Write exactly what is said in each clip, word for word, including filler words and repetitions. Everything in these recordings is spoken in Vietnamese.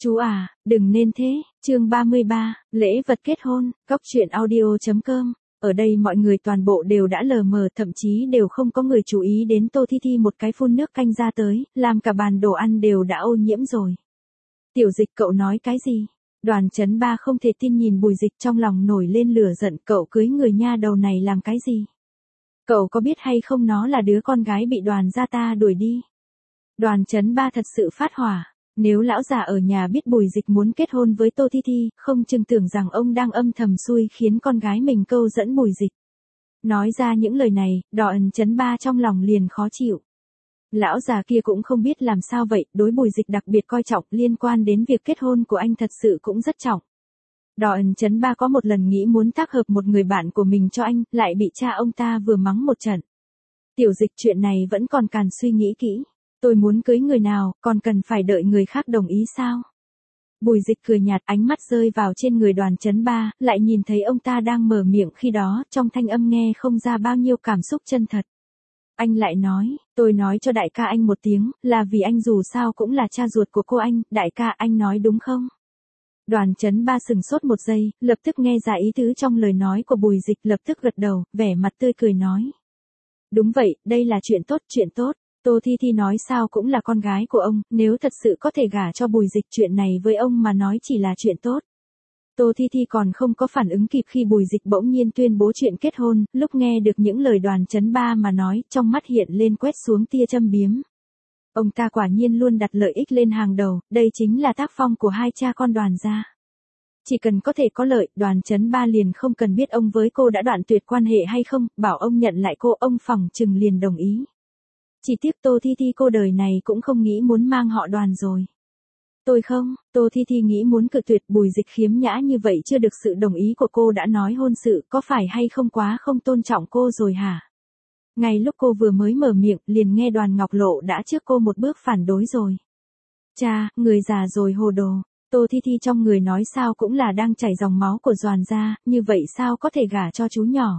Chú à, đừng nên thế, chương ba mươi ba, lễ vật kết hôn, cóc truyện audio.com. Ở đây mọi người toàn bộ đều đã lờ mờ, thậm chí đều không có người chú ý đến Tô Thi Thi một cái phun nước canh ra tới, làm cả bàn đồ ăn đều đã ô nhiễm rồi. Tiểu Dịch, cậu nói cái gì? Đoàn Chấn Ba không thể tin nhìn Bùi Dịch, trong lòng nổi lên lửa giận, cậu cưới người nha đầu này làm cái gì? Cậu có biết hay không nó là đứa con gái bị Đoàn gia ta đuổi đi? Đoàn Chấn Ba thật sự phát hỏa. Nếu lão già ở nhà biết Bùi Dịch muốn kết hôn với Tô Thi Thi, không chừng tưởng rằng ông đang âm thầm xui khiến con gái mình câu dẫn Bùi Dịch. Nói ra những lời này, Đoàn Chấn Ba trong lòng liền khó chịu. Lão già kia cũng không biết làm sao vậy, đối Bùi Dịch đặc biệt coi trọng, liên quan đến việc kết hôn của anh thật sự cũng rất trọng. Đoàn Chấn Ba có một lần nghĩ muốn tác hợp một người bạn của mình cho anh, lại bị cha ông ta vừa mắng một trận. Tiểu Dịch, chuyện này vẫn còn cần suy nghĩ kỹ. Tôi muốn cưới người nào, còn cần phải đợi người khác đồng ý sao? Bùi Dịch cười nhạt, ánh mắt rơi vào trên người Đoàn Chấn Ba, lại nhìn thấy ông ta đang mở miệng, khi đó, trong thanh âm nghe không ra bao nhiêu cảm xúc chân thật. Anh lại nói, tôi nói cho đại ca anh một tiếng, là vì anh dù sao cũng là cha ruột của cô anh, đại ca anh nói đúng không? Đoàn Chấn Ba sừng sốt một giây, lập tức nghe ra ý tứ trong lời nói của Bùi Dịch, lập tức gật đầu, vẻ mặt tươi cười nói. Đúng vậy, đây là chuyện tốt, chuyện tốt. Tô Thi Thi nói sao cũng là con gái của ông, nếu thật sự có thể gả cho Bùi Dịch, chuyện này với ông mà nói chỉ là chuyện tốt. Tô Thi Thi còn không có phản ứng kịp khi Bùi Dịch bỗng nhiên tuyên bố chuyện kết hôn, lúc nghe được những lời Đoàn Chấn Ba mà nói, trong mắt hiện lên quét xuống tia châm biếm. Ông ta quả nhiên luôn đặt lợi ích lên hàng đầu, đây chính là tác phong của hai cha con Đoàn gia. Chỉ cần có thể có lợi, Đoàn Chấn Ba liền không cần biết ông với cô đã đoạn tuyệt quan hệ hay không, bảo ông nhận lại cô, ông phỏng chừng liền đồng ý. Chỉ tiếc Tô Thi Thi cô đời này cũng không nghĩ muốn mang họ Đoàn rồi. Tôi không, Tô Thi Thi nghĩ muốn cự tuyệt, Bùi Dịch khiếm nhã như vậy chưa được sự đồng ý của cô đã nói hôn sự, có phải hay không quá không tôn trọng cô rồi hả? Ngay lúc cô vừa mới mở miệng, liền nghe Đoàn Ngọc Lộ đã trước cô một bước phản đối rồi. Cha, người già rồi hồ đồ. Tô Thi Thi trong người nói sao cũng là đang chảy dòng máu của Đoàn gia, như vậy sao có thể gả cho chú nhỏ?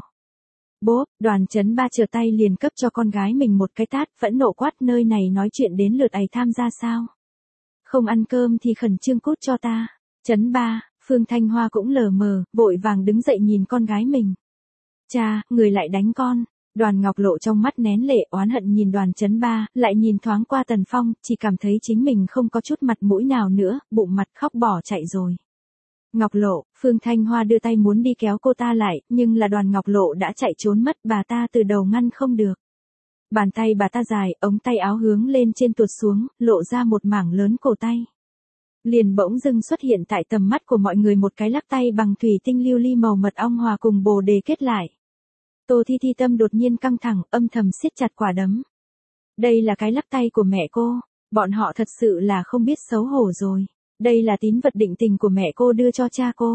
Bố, Đoàn Chấn Ba trở tay liền cấp cho con gái mình một cái tát, phẫn nộ quát, nơi này nói chuyện đến lượt ấy tham gia sao? Không ăn cơm thì khẩn trương cút cho ta. Chấn Ba, Phương Thanh Hoa cũng lờ mờ, vội vàng đứng dậy nhìn con gái mình. Cha, người lại đánh con. Đoàn Ngọc Lộ trong mắt nén lệ, oán hận nhìn Đoàn Chấn Ba, lại nhìn thoáng qua Tần Phong, chỉ cảm thấy chính mình không có chút mặt mũi nào nữa, bụng mặt khóc bỏ chạy rồi. Ngọc Lộ, Phương Thanh Hoa đưa tay muốn đi kéo cô ta lại, nhưng là Đoàn Ngọc Lộ đã chạy trốn mất, bà ta từ đầu ngăn không được. Bàn tay bà ta dài, ống tay áo hướng lên trên tuột xuống, lộ ra một mảng lớn cổ tay. Liền bỗng dưng xuất hiện tại tầm mắt của mọi người một cái lắc tay bằng thủy tinh lưu ly màu mật ong hòa cùng bồ đề kết lại. Tô Thi Thi tâm đột nhiên căng thẳng, âm thầm siết chặt quả đấm. Đây là cái lắc tay của mẹ cô, bọn họ thật sự là không biết xấu hổ rồi. Đây là tín vật định tình của mẹ cô đưa cho cha cô.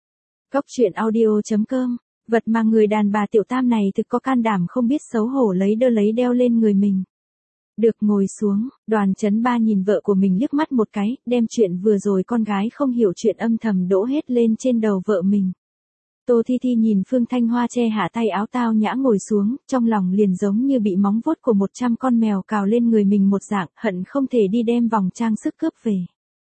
Cóc truyện audio.com, vật mà người đàn bà tiểu tam này thực có can đảm không biết xấu hổ lấy đơ lấy đeo lên người mình. Được, ngồi xuống, Đoàn Chấn Ba nhìn vợ của mình liếc mắt một cái, đem chuyện vừa rồi con gái không hiểu chuyện âm thầm đổ hết lên trên đầu vợ mình. Tô Thi Thi nhìn Phương Thanh Hoa che hạ tay áo tao nhã ngồi xuống, trong lòng liền giống như bị móng vuốt của một trăm con mèo cào lên người mình một dạng, hận không thể đi đem vòng trang sức cướp về.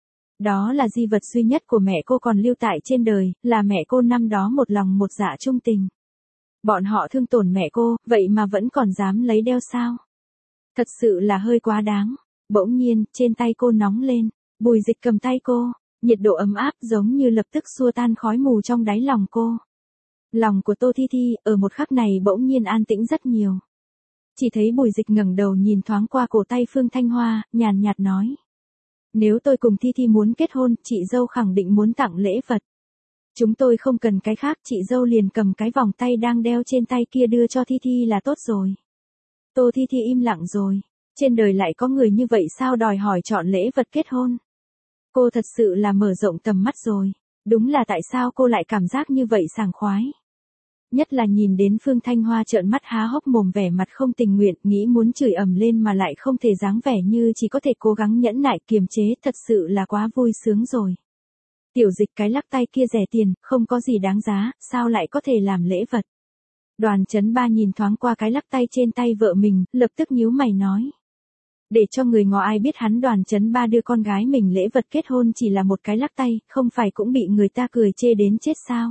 Đó là di vật duy nhất của mẹ cô còn lưu tại trên đời, là mẹ cô năm đó một lòng một dạ trung tình. Bọn họ thương tổn mẹ cô, vậy mà vẫn còn dám lấy đeo sao? Thật sự là hơi quá đáng. Bỗng nhiên, trên tay cô nóng lên, Bùi Dịch cầm tay cô, nhiệt độ ấm áp giống như lập tức xua tan khói mù trong đáy lòng cô. Lòng của Tô Thi Thi, ở một khắc này bỗng nhiên an tĩnh rất nhiều. Chỉ thấy Bùi Dịch ngẩng đầu nhìn thoáng qua cổ tay Phương Thanh Hoa, nhàn nhạt nói. Nếu tôi cùng Thi Thi muốn kết hôn, chị dâu khẳng định muốn tặng lễ vật. Chúng tôi không cần cái khác, chị dâu liền cầm cái vòng tay đang đeo trên tay kia đưa cho Thi Thi là tốt rồi. Tô Thi Thi im lặng rồi. Trên đời lại có người như vậy sao đòi hỏi chọn lễ vật kết hôn. Cô thật sự là mở rộng tầm mắt rồi. Đúng là tại sao cô lại cảm giác như vậy sảng khoái. Nhất là nhìn đến Phương Thanh Hoa trợn mắt há hốc mồm vẻ mặt không tình nguyện, nghĩ muốn chửi ầm lên mà lại không thể dáng vẻ như chỉ có thể cố gắng nhẫn nại kiềm chế, thật sự là quá vui sướng rồi. Tiểu Dịch, cái lắc tay kia rẻ tiền, không có gì đáng giá, sao lại có thể làm lễ vật. Đoàn Chấn Ba nhìn thoáng qua cái lắc tay trên tay vợ mình, lập tức nhíu mày nói. Để cho người ngó ai biết hắn Đoàn Chấn Ba đưa con gái mình lễ vật kết hôn chỉ là một cái lắc tay, không phải cũng bị người ta cười chê đến chết sao?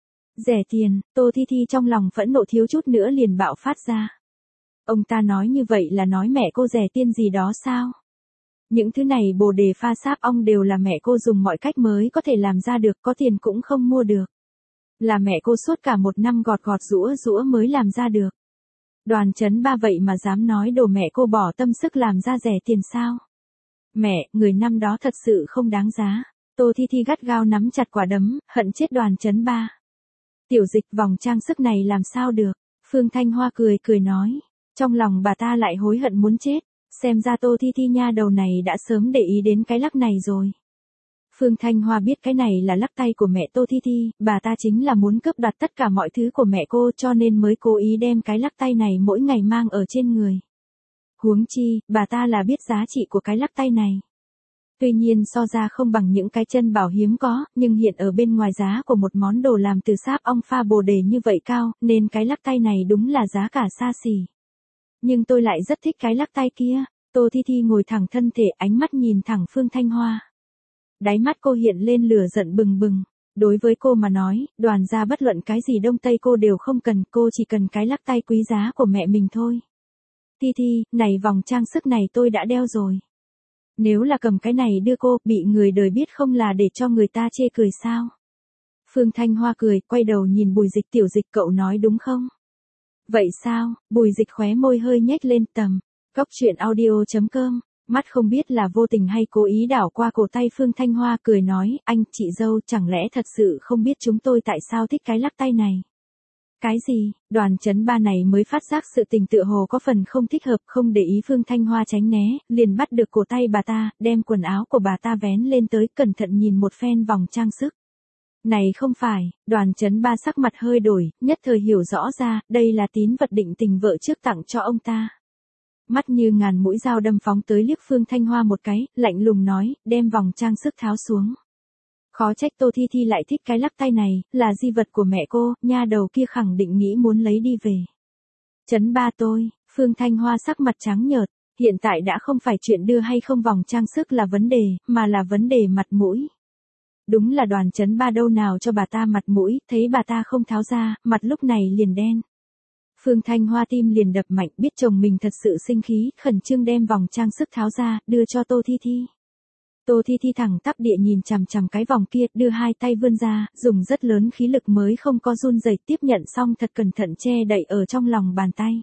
Rẻ tiền, Tô Thi Thi trong lòng phẫn nộ thiếu chút nữa liền bạo phát ra. Ông ta nói như vậy là nói mẹ cô rẻ tiền gì đó sao? Những thứ này bồ đề pha sáp ong đều là mẹ cô dùng mọi cách mới có thể làm ra được, có tiền cũng không mua được. Là mẹ cô suốt cả một năm gọt gọt rũa rũa mới làm ra được. Đoàn Chấn Ba vậy mà dám nói đồ mẹ cô bỏ tâm sức làm ra rẻ tiền sao? Mẹ, người năm đó thật sự không đáng giá. Tô Thi Thi gắt gao nắm chặt quả đấm, hận chết Đoàn Chấn Ba. Tiểu Dịch, vòng trang sức này làm sao được? Phương Thanh Hoa cười cười nói. Trong lòng bà ta lại hối hận muốn chết. Xem ra Tô Thi Thi nha đầu này đã sớm để ý đến cái lắc này rồi. Phương Thanh Hoa biết cái này là lắc tay của mẹ Tô Thi Thi, bà ta chính là muốn cướp đoạt tất cả mọi thứ của mẹ cô cho nên mới cố ý đem cái lắc tay này mỗi ngày mang ở trên người. Huống chi, bà ta là biết giá trị của cái lắc tay này. Tuy nhiên so ra không bằng những cái chân bảo hiếm có, nhưng hiện ở bên ngoài giá của một món đồ làm từ sáp ong pha bồ đề như vậy cao, nên cái lắc tay này đúng là giá cả xa xỉ. Nhưng tôi lại rất thích cái lắc tay kia. Tô Thi Thi ngồi thẳng thân thể, ánh mắt nhìn thẳng Phương Thanh Hoa. Đáy mắt cô hiện lên lửa giận bừng bừng. Đối với cô mà nói, Đoàn gia bất luận cái gì đông tây cô đều không cần, cô chỉ cần cái lắc tay quý giá của mẹ mình thôi. Thi Thi, này vòng trang sức này tôi đã đeo rồi. Nếu là cầm cái này đưa cô, bị người đời biết không là để cho người ta chê cười sao? Phương Thanh Hoa cười, quay đầu nhìn Bùi Dịch. Tiểu Dịch, cậu nói đúng không? Vậy sao? Bùi Dịch khóe môi hơi nhếch lên. Tầm Cóc truyện audio chấm com, mắt không biết là vô tình hay cố ý đảo qua cổ tay Phương Thanh Hoa cười nói, anh, chị dâu, chẳng lẽ thật sự không biết chúng tôi tại sao thích cái lắc tay này? Cái gì? Đoàn Chấn Ba này mới phát giác sự tình tựa hồ có phần không thích hợp, không để ý Phương Thanh Hoa tránh né, liền bắt được cổ tay bà ta, đem quần áo của bà ta vén lên tới, cẩn thận nhìn một phen vòng trang sức. Này không phải, Đoàn Chấn Ba sắc mặt hơi đổi, nhất thời hiểu rõ ra, đây là tín vật định tình vợ trước tặng cho ông ta. Mắt như ngàn mũi dao đâm phóng tới liếc Phương Thanh Hoa một cái, lạnh lùng nói, đem vòng trang sức tháo xuống. Khó trách Tô Thi Thi lại thích cái lắc tay này, là di vật của mẹ cô, nha đầu kia khẳng định nghĩ muốn lấy đi về. Chấn Ba tôi, Phương Thanh Hoa sắc mặt trắng nhợt, hiện tại đã không phải chuyện đưa hay không vòng trang sức là vấn đề, mà là vấn đề mặt mũi. Đúng là Đoàn Chấn Ba đâu nào cho bà ta mặt mũi, thấy bà ta không tháo ra, mặt lúc này liền đen. Phương Thanh Hoa tim liền đập mạnh, biết chồng mình thật sự sinh khí, khẩn trương đem vòng trang sức tháo ra, đưa cho Tô Thi Thi. Tô Thi Thi thẳng tắp địa nhìn chằm chằm cái vòng kia, đưa hai tay vươn ra, dùng rất lớn khí lực mới không có run rẩy, tiếp nhận xong thật cẩn thận che đậy ở trong lòng bàn tay.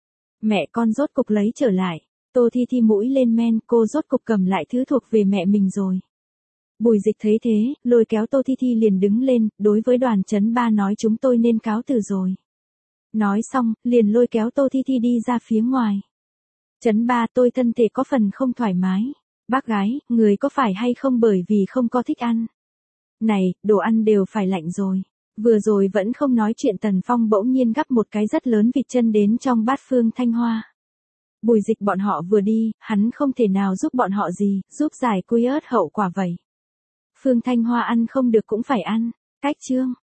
Mẹ con rốt cục lấy trở lại. Tô Thi Thi mũi lên men, cô rốt cục cầm lại thứ thuộc về mẹ mình rồi. Bùi Dịch thấy thế, lôi kéo Tô Thi Thi liền đứng lên, đối với Đoàn Chấn Ba nói chúng tôi nên cáo từ rồi. Nói xong, liền lôi kéo Tô Thi Thi đi ra phía ngoài. Chấn Ba, tôi thân thể có phần không thoải mái. Bác gái, người có phải hay không bởi vì không có thích ăn? Này, đồ ăn đều phải lạnh rồi. Vừa rồi vẫn không nói chuyện Tần Phong bỗng nhiên gắp một cái rất lớn vịt chân đến trong bát Phương Thanh Hoa. Bùi Dịch bọn họ vừa đi, hắn không thể nào giúp bọn họ gì, giúp giải quy ớt hậu quả vậy. Phương Thanh Hoa ăn không được cũng phải ăn. Cách chương.